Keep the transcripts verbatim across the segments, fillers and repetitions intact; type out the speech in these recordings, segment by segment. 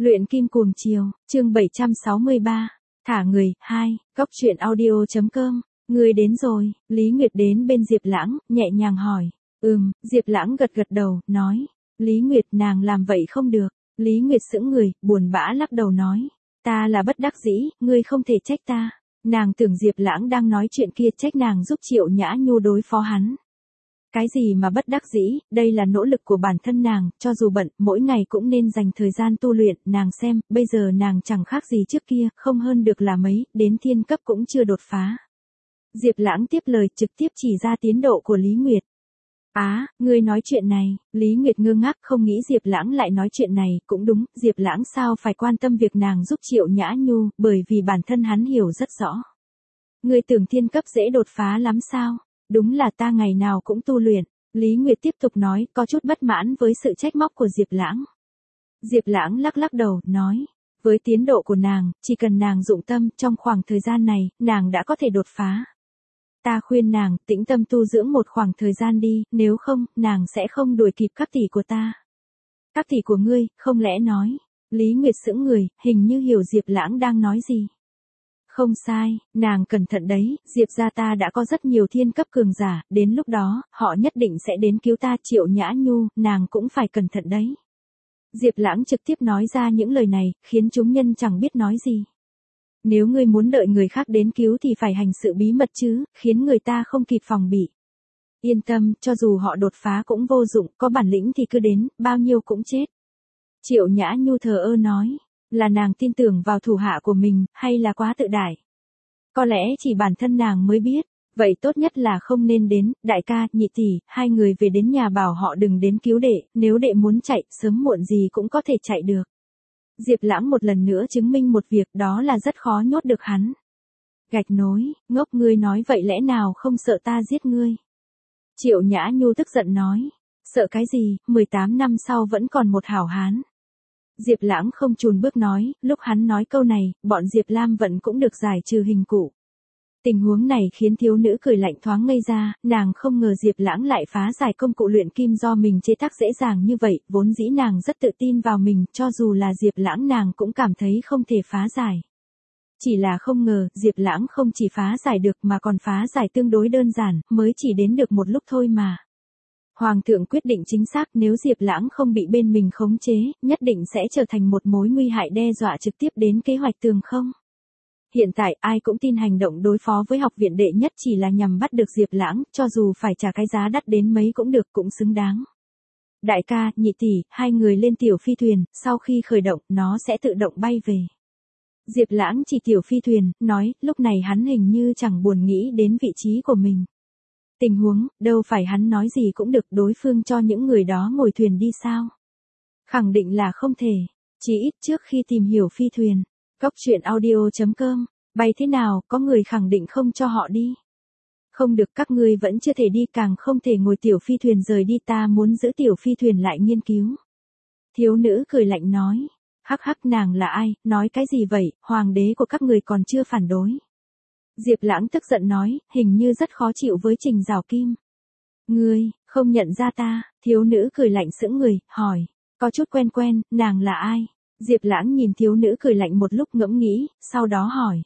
Luyện kim cuồng chiều, chương bảy trăm sáu mươi ba. Thả người, hai, góc truyện audio.com. Người đến rồi, Lý Nguyệt đến bên Diệp Lãng, nhẹ nhàng hỏi. Ừm, Diệp Lãng gật gật đầu, nói. Lý Nguyệt, nàng làm vậy không được. Lý Nguyệt sững người, buồn bã lắc đầu nói. Ta là bất đắc dĩ, ngươi không thể trách ta. Nàng tưởng Diệp Lãng đang nói chuyện kia trách nàng giúp Triệu Nhã Nhu đối phó hắn. Cái gì mà bất đắc dĩ, đây là nỗ lực của bản thân nàng, cho dù bận, mỗi ngày cũng nên dành thời gian tu luyện, nàng xem, bây giờ nàng chẳng khác gì trước kia, không hơn được là mấy, đến thiên cấp cũng chưa đột phá. Diệp Lãng tiếp lời trực tiếp chỉ ra tiến độ của Lý Nguyệt. Á, à, ngươi nói chuyện này, Lý Nguyệt ngơ ngác không nghĩ Diệp Lãng lại nói chuyện này, cũng đúng, Diệp Lãng sao phải quan tâm việc nàng giúp Triệu Nhã Nhu, bởi vì bản thân hắn hiểu rất rõ. Ngươi tưởng thiên cấp dễ đột phá lắm sao? Đúng là ta ngày nào cũng tu luyện. Lý Nguyệt tiếp tục nói, có chút bất mãn với sự trách móc của Diệp Lãng. Diệp Lãng lắc lắc đầu, nói, với tiến độ của nàng, chỉ cần nàng dụng tâm, trong khoảng thời gian này, nàng đã có thể đột phá. Ta khuyên nàng, tĩnh tâm tu dưỡng một khoảng thời gian đi, nếu không, nàng sẽ không đuổi kịp các tỷ của ta. Các tỷ của ngươi, không lẽ nói. Lý Nguyệt sững người, hình như hiểu Diệp Lãng đang nói gì. Không sai, nàng cẩn thận đấy, Diệp gia ta đã có rất nhiều thiên cấp cường giả, đến lúc đó, họ nhất định sẽ đến cứu ta. Triệu Nhã Nhu, nàng cũng phải cẩn thận đấy. Diệp Lãng trực tiếp nói ra những lời này, khiến chúng nhân chẳng biết nói gì. Nếu ngươi muốn đợi người khác đến cứu thì phải hành sự bí mật chứ, khiến người ta không kịp phòng bị. Yên tâm, cho dù họ đột phá cũng vô dụng, có bản lĩnh thì cứ đến, bao nhiêu cũng chết. Triệu Nhã Nhu thờ ơ nói. Là nàng tin tưởng vào thủ hạ của mình, hay là quá tự đại? Có lẽ chỉ bản thân nàng mới biết, vậy tốt nhất là không nên đến, đại ca, nhị tỷ, hai người về đến nhà bảo họ đừng đến cứu đệ, nếu đệ muốn chạy, sớm muộn gì cũng có thể chạy được. Diệp Lãng một lần nữa chứng minh một việc, đó là rất khó nhốt được hắn. Gạch nối, ngốc, ngươi nói vậy lẽ nào không sợ ta giết ngươi? Triệu Nhã Nhu tức giận nói, sợ cái gì, mười tám năm sau vẫn còn một hảo hán. Diệp Lãng không chùn bước nói, lúc hắn nói câu này, bọn Diệp Lam Vận cũng được giải trừ hình cụ. Tình huống này khiến thiếu nữ cười lạnh thoáng ngây ra, nàng không ngờ Diệp Lãng lại phá giải công cụ luyện kim do mình chế tác dễ dàng như vậy, vốn dĩ nàng rất tự tin vào mình, cho dù là Diệp Lãng nàng cũng cảm thấy không thể phá giải. Chỉ là không ngờ, Diệp Lãng không chỉ phá giải được mà còn phá giải tương đối đơn giản, mới chỉ đến được một lúc thôi mà. Hoàng thượng quyết định chính xác, nếu Diệp Lãng không bị bên mình khống chế, nhất định sẽ trở thành một mối nguy hại đe dọa trực tiếp đến kế hoạch tường không. Hiện tại ai cũng tin hành động đối phó với học viện đệ nhất chỉ là nhằm bắt được Diệp Lãng, cho dù phải trả cái giá đắt đến mấy cũng được, cũng xứng đáng. Đại ca, nhị tỷ, hai người lên tiểu phi thuyền, sau khi khởi động, nó sẽ tự động bay về. Diệp Lãng chỉ tiểu phi thuyền, nói, lúc này hắn hình như chẳng buồn nghĩ đến vị trí của mình. Tình huống, đâu phải hắn nói gì cũng được, đối phương cho những người đó ngồi thuyền đi sao? Khẳng định là không thể, chỉ ít trước khi tìm hiểu phi thuyền. Góc truyện audio.com, bay thế nào, có người khẳng định không cho họ đi. Không được, các ngươi vẫn chưa thể đi, càng không thể ngồi tiểu phi thuyền rời đi, ta muốn giữ tiểu phi thuyền lại nghiên cứu. Thiếu nữ cười lạnh nói, hắc hắc, nàng là ai, nói cái gì vậy, hoàng đế của các người còn chưa phản đối. Diệp Lãng tức giận nói, hình như rất khó chịu với Trình Giảo Kim. Ngươi, không nhận ra ta, thiếu nữ cười lạnh sững người, hỏi, có chút quen quen, nàng là ai? Diệp Lãng nhìn thiếu nữ cười lạnh một lúc ngẫm nghĩ, sau đó hỏi.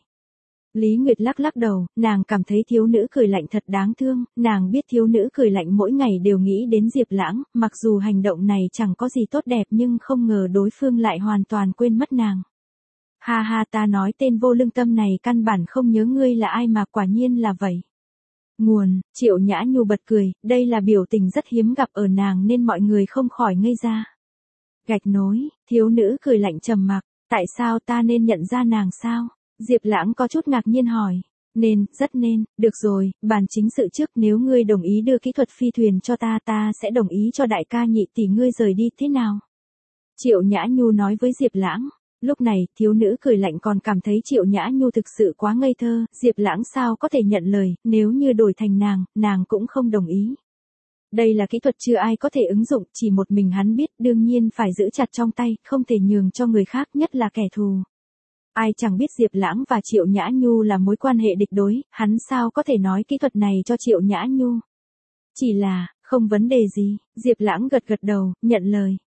Lý Nguyệt lắc lắc đầu, nàng cảm thấy thiếu nữ cười lạnh thật đáng thương, nàng biết thiếu nữ cười lạnh mỗi ngày đều nghĩ đến Diệp Lãng, mặc dù hành động này chẳng có gì tốt đẹp nhưng không ngờ đối phương lại hoàn toàn quên mất nàng. Ha ha, ta nói tên vô lương tâm này căn bản không nhớ ngươi là ai mà, quả nhiên là vậy. Nguồn, Triệu Nhã Nhu bật cười, đây là biểu tình rất hiếm gặp ở nàng nên mọi người không khỏi ngây ra. Gạch nối, thiếu nữ cười lạnh trầm mặc, tại sao ta nên nhận ra nàng sao? Diệp Lãng có chút ngạc nhiên hỏi. Nên, rất nên, được rồi, bàn chính sự trước, nếu ngươi đồng ý đưa kỹ thuật phi thuyền cho ta, ta sẽ đồng ý cho đại ca nhị tỷ ngươi rời đi, thế nào? Triệu Nhã Nhu nói với Diệp Lãng. Lúc này, thiếu nữ cười lạnh còn cảm thấy Triệu Nhã Nhu thực sự quá ngây thơ, Diệp Lãng sao có thể nhận lời, nếu như đổi thành nàng, nàng cũng không đồng ý. Đây là kỹ thuật chưa ai có thể ứng dụng, chỉ một mình hắn biết, đương nhiên phải giữ chặt trong tay, không thể nhường cho người khác, nhất là kẻ thù. Ai chẳng biết Diệp Lãng và Triệu Nhã Nhu là mối quan hệ địch đối, hắn sao có thể nói kỹ thuật này cho Triệu Nhã Nhu. Chỉ là, không vấn đề gì, Diệp Lãng gật gật đầu, nhận lời.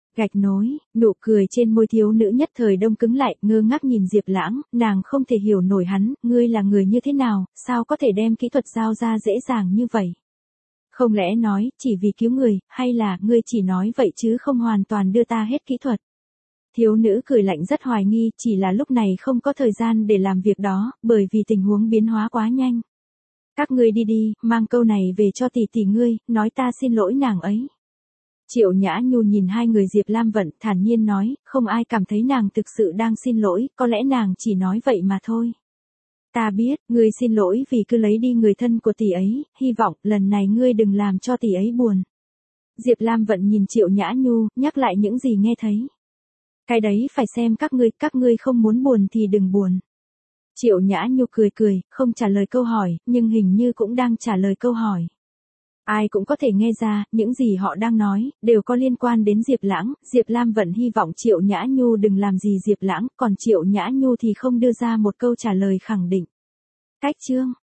Gạch nối, nụ cười trên môi thiếu nữ nhất thời đông cứng lại, ngơ ngác nhìn Diệp Lãng, nàng không thể hiểu nổi hắn, ngươi là người như thế nào, sao có thể đem kỹ thuật giao ra dễ dàng như vậy? Không lẽ nói, chỉ vì cứu người, hay là, ngươi chỉ nói vậy chứ không hoàn toàn đưa ta hết kỹ thuật? Thiếu nữ cười lạnh rất hoài nghi, chỉ là lúc này không có thời gian để làm việc đó, bởi vì tình huống biến hóa quá nhanh. Các ngươi đi đi, mang câu này về cho tỷ tỷ ngươi, nói ta xin lỗi nàng ấy. Triệu Nhã Nhu nhìn hai người Diệp Lam Vận, thản nhiên nói, không ai cảm thấy nàng thực sự đang xin lỗi, có lẽ nàng chỉ nói vậy mà thôi. Ta biết, ngươi xin lỗi vì cứ lấy đi người thân của tỷ ấy, hy vọng lần này ngươi đừng làm cho tỷ ấy buồn. Diệp Lam Vận nhìn Triệu Nhã Nhu, nhắc lại những gì nghe thấy. Cái đấy phải xem các ngươi, các ngươi không muốn buồn thì đừng buồn. Triệu Nhã Nhu cười cười, không trả lời câu hỏi, nhưng hình như cũng đang trả lời câu hỏi. Ai cũng có thể nghe ra, những gì họ đang nói, đều có liên quan đến Diệp Lãng, Diệp Lam Vận hy vọng Triệu Nhã Nhu đừng làm gì Diệp Lãng, còn Triệu Nhã Nhu thì không đưa ra một câu trả lời khẳng định. Cách chương